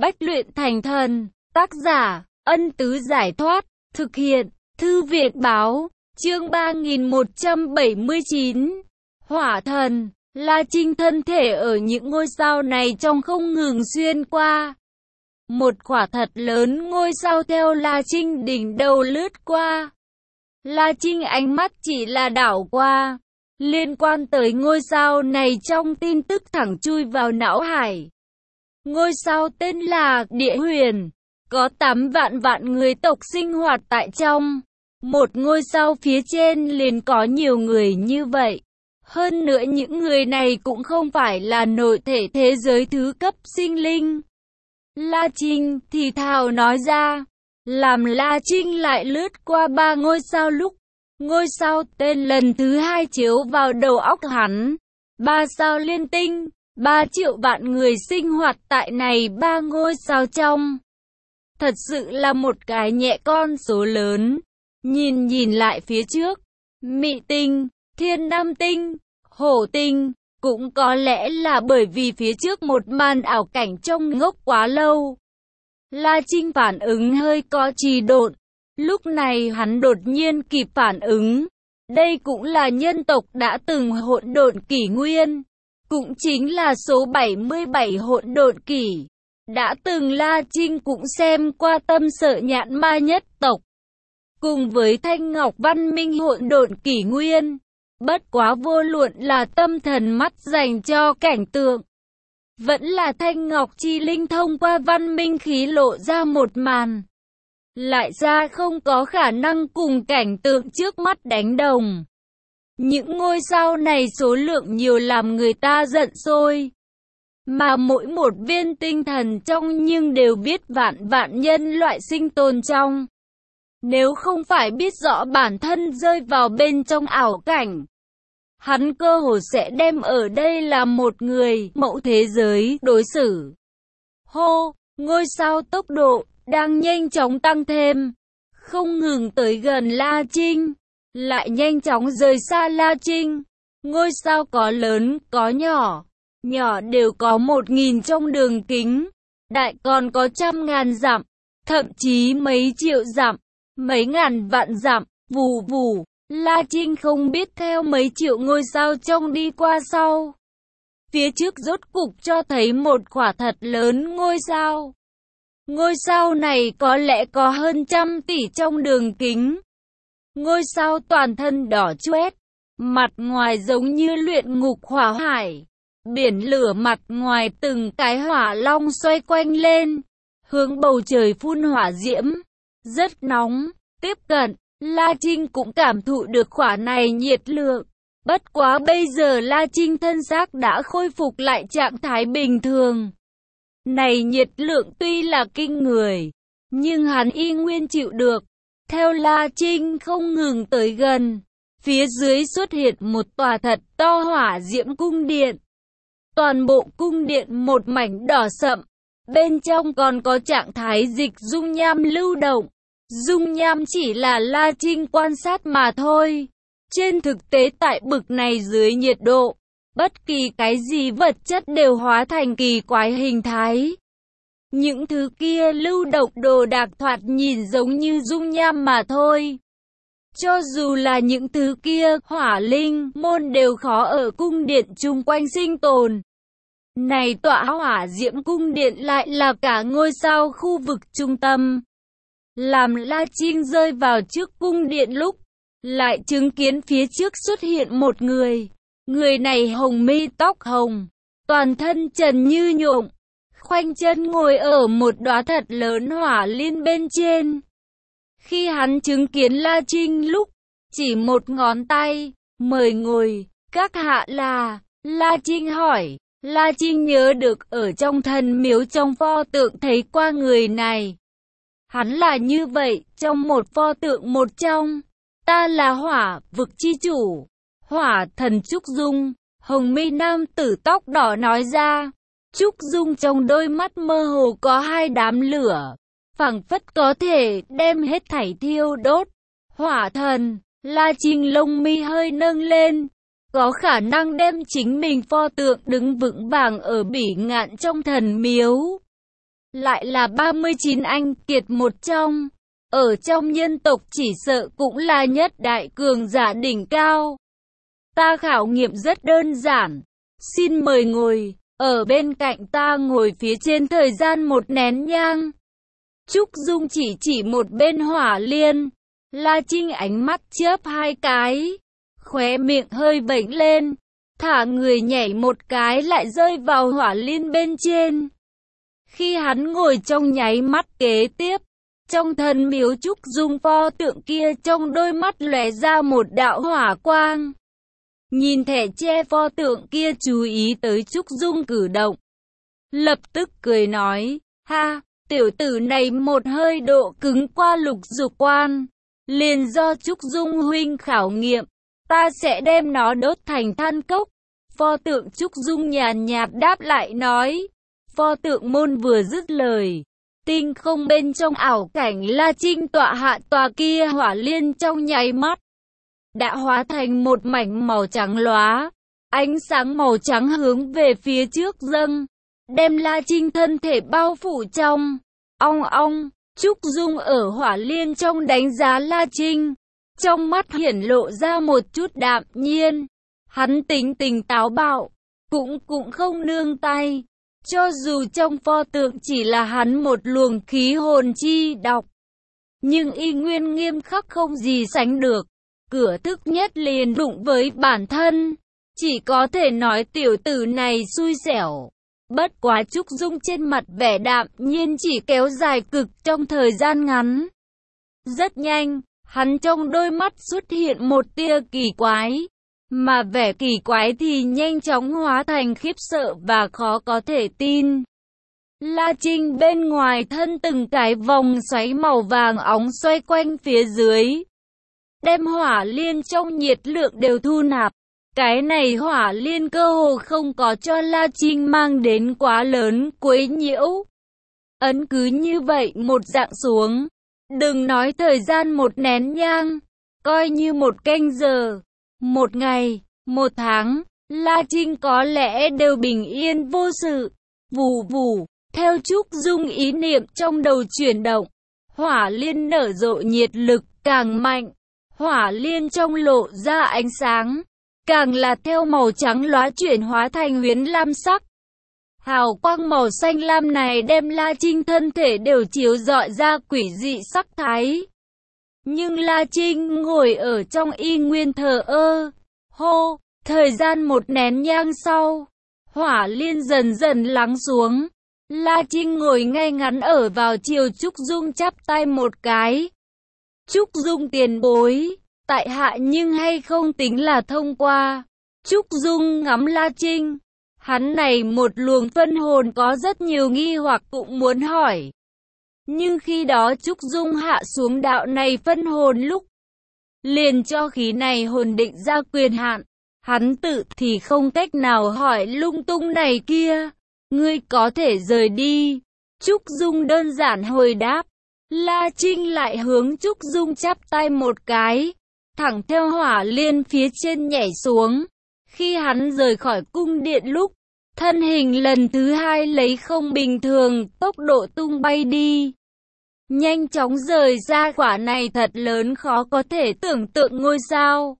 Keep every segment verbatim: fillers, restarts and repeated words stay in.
Bách luyện thành thần. Tác giả, Ân Tứ Giải Thoát. Thực hiện, Thư viện Báo. Chương ba nghìn một trăm bảy mươi chín. Hỏa thần. La Trinh thân thể ở những ngôi sao này trong không ngừng xuyên qua. Một quả thật lớn ngôi sao theo La Trinh đỉnh đầu lướt qua. La Trinh ánh mắt chỉ là đảo qua. Liên quan tới ngôi sao này trong tin tức thẳng chui vào não hải. Ngôi sao tên là Địa Huyền. Có tám vạn vạn người tộc sinh hoạt tại trong. Một ngôi sao phía trên liền có nhiều người như vậy. Hơn nữa những người này cũng không phải là nội thể thế giới thứ cấp sinh linh. La Trinh thì thào nói ra. Làm La Trinh lại lướt qua ba ngôi sao lúc. Ngôi sao tên lần thứ hai chiếu vào đầu óc hắn. Ba sao liên tinh. Ba triệu vạn người sinh hoạt tại này ba ngôi sao trong. Thật sự là một cái nhẹ con số lớn. Nhìn nhìn lại phía trước. Mị tinh, Thiên Nam tinh, Hổ tinh. Cũng có lẽ là bởi vì phía trước một màn ảo cảnh trông ngốc quá lâu. La Trinh phản ứng hơi có trì độn. Lúc này hắn đột nhiên kịp phản ứng. Đây cũng là nhân tộc đã từng hỗn độn kỷ nguyên. Cũng chính là số bảy mươi bảy hỗn độn kỷ. Đã từng La Trinh cũng xem qua Tâm Sợ Nhạn Ma nhất tộc. Cùng với Thanh Ngọc Văn Minh hỗn độn kỷ nguyên. Bất quá vô luận là tâm thần mắt dành cho cảnh tượng. Vẫn là Thanh Ngọc Chi Linh thông qua văn minh khí lộ ra một màn. Lại ra không có khả năng cùng cảnh tượng trước mắt đánh đồng. Những ngôi sao này số lượng nhiều làm người ta giận sôi. Mà mỗi một viên tinh thần trong nhưng đều biết vạn vạn nhân loại sinh tồn trong. Nếu không phải biết rõ bản thân rơi vào bên trong ảo cảnh. Hắn cơ hồ sẽ đem ở đây là một người mẫu thế giới đối xử. Hô, ngôi sao tốc độ đang nhanh chóng tăng thêm. Không ngừng tới gần La Trinh. Lại nhanh chóng rời xa La Trinh. Ngôi sao có lớn, có nhỏ. Nhỏ đều có một nghìn trong đường kính. Đại còn có trăm ngàn dặm. Thậm chí mấy triệu dặm. Mấy ngàn vạn dặm. Vù vù. La Trinh không biết theo mấy triệu ngôi sao trong đi qua sau. Phía trước rốt cục cho thấy một quả thật lớn ngôi sao. Ngôi sao này có lẽ có hơn trăm tỷ trong đường kính. Ngôi sao toàn thân đỏ chóe, mặt ngoài giống như luyện ngục hỏa hải. Biển lửa mặt ngoài từng cái hỏa long xoay quanh lên, hướng bầu trời phun hỏa diễm. Rất nóng, tiếp cận, La Trinh cũng cảm thụ được hỏa này nhiệt lượng. Bất quá bây giờ La Trinh thân xác đã khôi phục lại trạng thái bình thường. Này nhiệt lượng tuy là kinh người, nhưng hắn y nguyên chịu được. Theo La Trinh không ngừng tới gần, phía dưới xuất hiện một tòa thật to hỏa diễm cung điện. Toàn bộ cung điện một mảnh đỏ sậm, bên trong còn có trạng thái dịch dung nham lưu động. Dung nham chỉ là La Trinh quan sát mà thôi. Trên thực tế tại bực này dưới nhiệt độ, bất kỳ cái gì vật chất đều hóa thành kỳ quái hình thái. Những thứ kia lưu động đồ đạc thoạt nhìn giống như dung nham mà thôi. Cho dù là những thứ kia, hỏa linh, môn đều khó ở cung điện chung quanh sinh tồn. Này tọa hỏa diễm cung điện lại là cả ngôi sao khu vực trung tâm. Làm La Trinh rơi vào trước cung điện lúc, lại chứng kiến phía trước xuất hiện một người. Người này hồng mi tóc hồng, toàn thân trần như nhộng. Khoanh chân ngồi ở một đóa thật lớn hỏa liên bên trên. Khi hắn chứng kiến La Trinh lúc, chỉ một ngón tay, mời ngồi, các hạ là, La Trinh hỏi. La Trinh nhớ được ở trong thần miếu trong pho tượng thấy qua người này. Hắn là như vậy, trong một pho tượng một trong. Ta là hỏa, vực chi chủ. Hỏa thần Trúc Dung, hồng mi nam tử tóc đỏ nói ra. Trúc Dung trong đôi mắt mơ hồ có hai đám lửa, phảng phất có thể đem hết thảy thiêu đốt. Hỏa thần, La Trinh lông mi hơi nâng lên, có khả năng đem chính mình pho tượng đứng vững vàng ở bỉ ngạn trong thần miếu. lại là ba mươi chín anh kiệt một trong. Ở trong nhân tộc chỉ sợ cũng là nhất đại cường giả đỉnh cao. Ta khảo nghiệm rất đơn giản. Xin mời ngồi, ở bên cạnh ta ngồi phía trên thời gian một nén nhang. Trúc Dung chỉ chỉ một bên Hỏa Liên. La Trinh ánh mắt chớp hai cái, khóe miệng hơi vểnh lên, thả người nhảy một cái lại rơi vào Hỏa Liên bên trên. Khi hắn ngồi trong nháy mắt kế tiếp, trong thần miếu Trúc Dung pho tượng kia trong đôi mắt lóe ra một đạo hỏa quang. Nhìn thẻ che pho tượng kia chú ý tới Trúc Dung cử động, lập tức cười nói, ha, tiểu tử này một hơi độ cứng qua lục dục quan, liền do Trúc Dung huynh khảo nghiệm, ta sẽ đem nó đốt thành than cốc. Pho tượng Trúc Dung nhàn nhạt đáp lại nói. Pho tượng môn vừa dứt lời, tinh không bên trong ảo cảnh La Trinh tọa hạ tòa kia Hỏa Liên trong nháy mắt đã hóa thành một mảnh màu trắng lóa, ánh sáng màu trắng hướng về phía trước dâng, đem La Trinh thân thể bao phủ trong. Ong ong, Trúc Dung ở Hỏa Liên trong đánh giá La Trinh, trong mắt hiển lộ ra một chút đạm nhiên. Hắn tính tình táo bạo, cũng cũng không nương tay. Cho dù trong pho tượng chỉ là hắn một luồng khí hồn chi độc, nhưng y nguyên nghiêm khắc không gì sánh được. Cửa thức nhất liền đụng với bản thân, chỉ có thể nói tiểu tử này xui xẻo. Bất quá Trúc Dung trên mặt vẻ đạm nhiên chỉ kéo dài cực trong thời gian ngắn. Rất nhanh, hắn trong đôi mắt xuất hiện một tia kỳ quái, mà vẻ kỳ quái thì nhanh chóng hóa thành khiếp sợ và khó có thể tin. La Trinh bên ngoài thân từng cái vòng xoáy màu vàng óng xoay quanh phía dưới, đem Hỏa Liên trong nhiệt lượng đều thu nạp. Cái này Hỏa Liên cơ hồ không có cho La Trinh mang đến quá lớn quấy nhiễu. Ấn cứ như vậy một dạng xuống, đừng nói thời gian một nén nhang, coi như một canh giờ, một ngày, một tháng, La Trinh có lẽ đều bình yên vô sự. Vù vù, theo Trúc Dung ý niệm trong đầu chuyển động, Hỏa Liên nở rộ nhiệt lực càng mạnh, Hỏa Liên trong lộ ra ánh sáng, càng là theo màu trắng lóa chuyển hóa thành huyến lam sắc. Hào quang màu xanh lam này đem La Trinh thân thể đều chiếu rọi ra quỷ dị sắc thái. Nhưng La Trinh ngồi ở trong y nguyên thờ ơ. Hô, thời gian một nén nhang sau, Hỏa Liên dần dần lắng xuống. La Trinh ngồi ngay ngắn ở vào chiều Trúc Dung chắp tay một cái. Trúc Dung tiền bối, tại hạ nhưng hay không tính là thông qua. Trúc Dung ngắm La Trinh, hắn này một luồng phân hồn có rất nhiều nghi hoặc cũng muốn hỏi. Nhưng khi đó Trúc Dung hạ xuống đạo này phân hồn lúc, liền cho khí này hồn định ra quyền hạn, hắn tự thì không cách nào hỏi lung tung này kia. Ngươi có thể rời đi. Trúc Dung đơn giản hồi đáp. La Trinh lại hướng Trúc Dung chắp tay một cái, thẳng theo Hỏa Liên phía trên nhảy xuống. Khi hắn rời khỏi cung điện lúc, thân hình lần thứ hai lấy không bình thường tốc độ tung bay đi, nhanh chóng rời ra quả này thật lớn khó có thể tưởng tượng ngôi sao.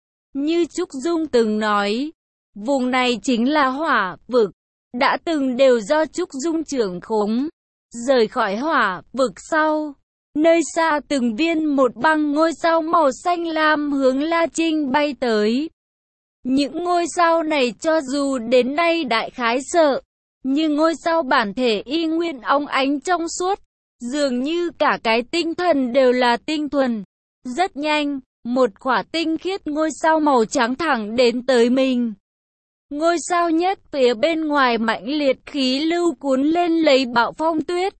Như Trúc Dung từng nói, vùng này chính là hỏa vực, đã từng đều do Trúc Dung trưởng khống. Rời khỏi hỏa vực sau, nơi xa từng viên một băng ngôi sao màu xanh lam hướng La Trinh bay tới. Những ngôi sao này cho dù đến nay đại khái sợ, nhưng ngôi sao bản thể y nguyên óng ánh trong suốt, dường như cả cái tinh thần đều là tinh thuần. Rất nhanh, một quả tinh khiết ngôi sao màu trắng thẳng đến tới mình. Ngôi sao nhất phía bên ngoài mãnh liệt khí lưu cuốn lên lấy bạo phong tuyết,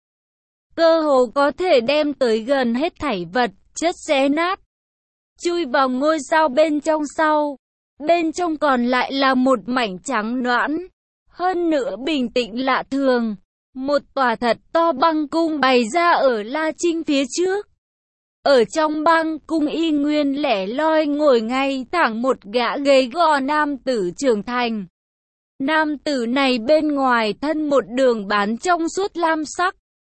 cơ hồ có thể đem tới gần hết thảy vật chất xé nát. Chui vào ngôi sao bên trong sau, bên trong còn lại là một mảnh trắng nõn, hơn nữa bình tĩnh lạ thường. Một tòa thật to băng cung bày ra ở La Trinh phía trước. Ở trong băng cung y nguyên lẻ loi ngồi ngay thẳng một gã gầy gò nam tử trưởng thành. Nam tử này bên ngoài thân một đường bán trong suốt lam sắc,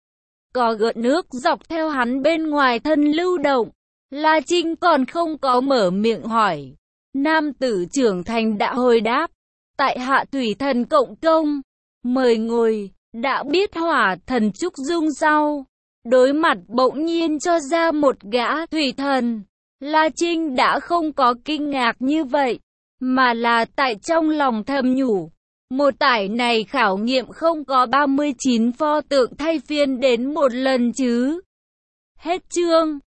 có gợn nước dọc theo hắn bên ngoài thân lưu động. La Trinh còn không có mở miệng hỏi. Nam tử trưởng thành đã hồi đáp. Tại hạ thủy thần cộng công. Mời ngồi. Đã biết hỏa thần Trúc Dung sau. Đối mặt bỗng nhiên cho ra một gã thủy thần. La Trinh đã không có kinh ngạc như vậy. Mà là tại trong lòng thầm nhủ. Một tải này khảo nghiệm không có ba mươi chín pho tượng thay phiên đến một lần chứ. Hết chương.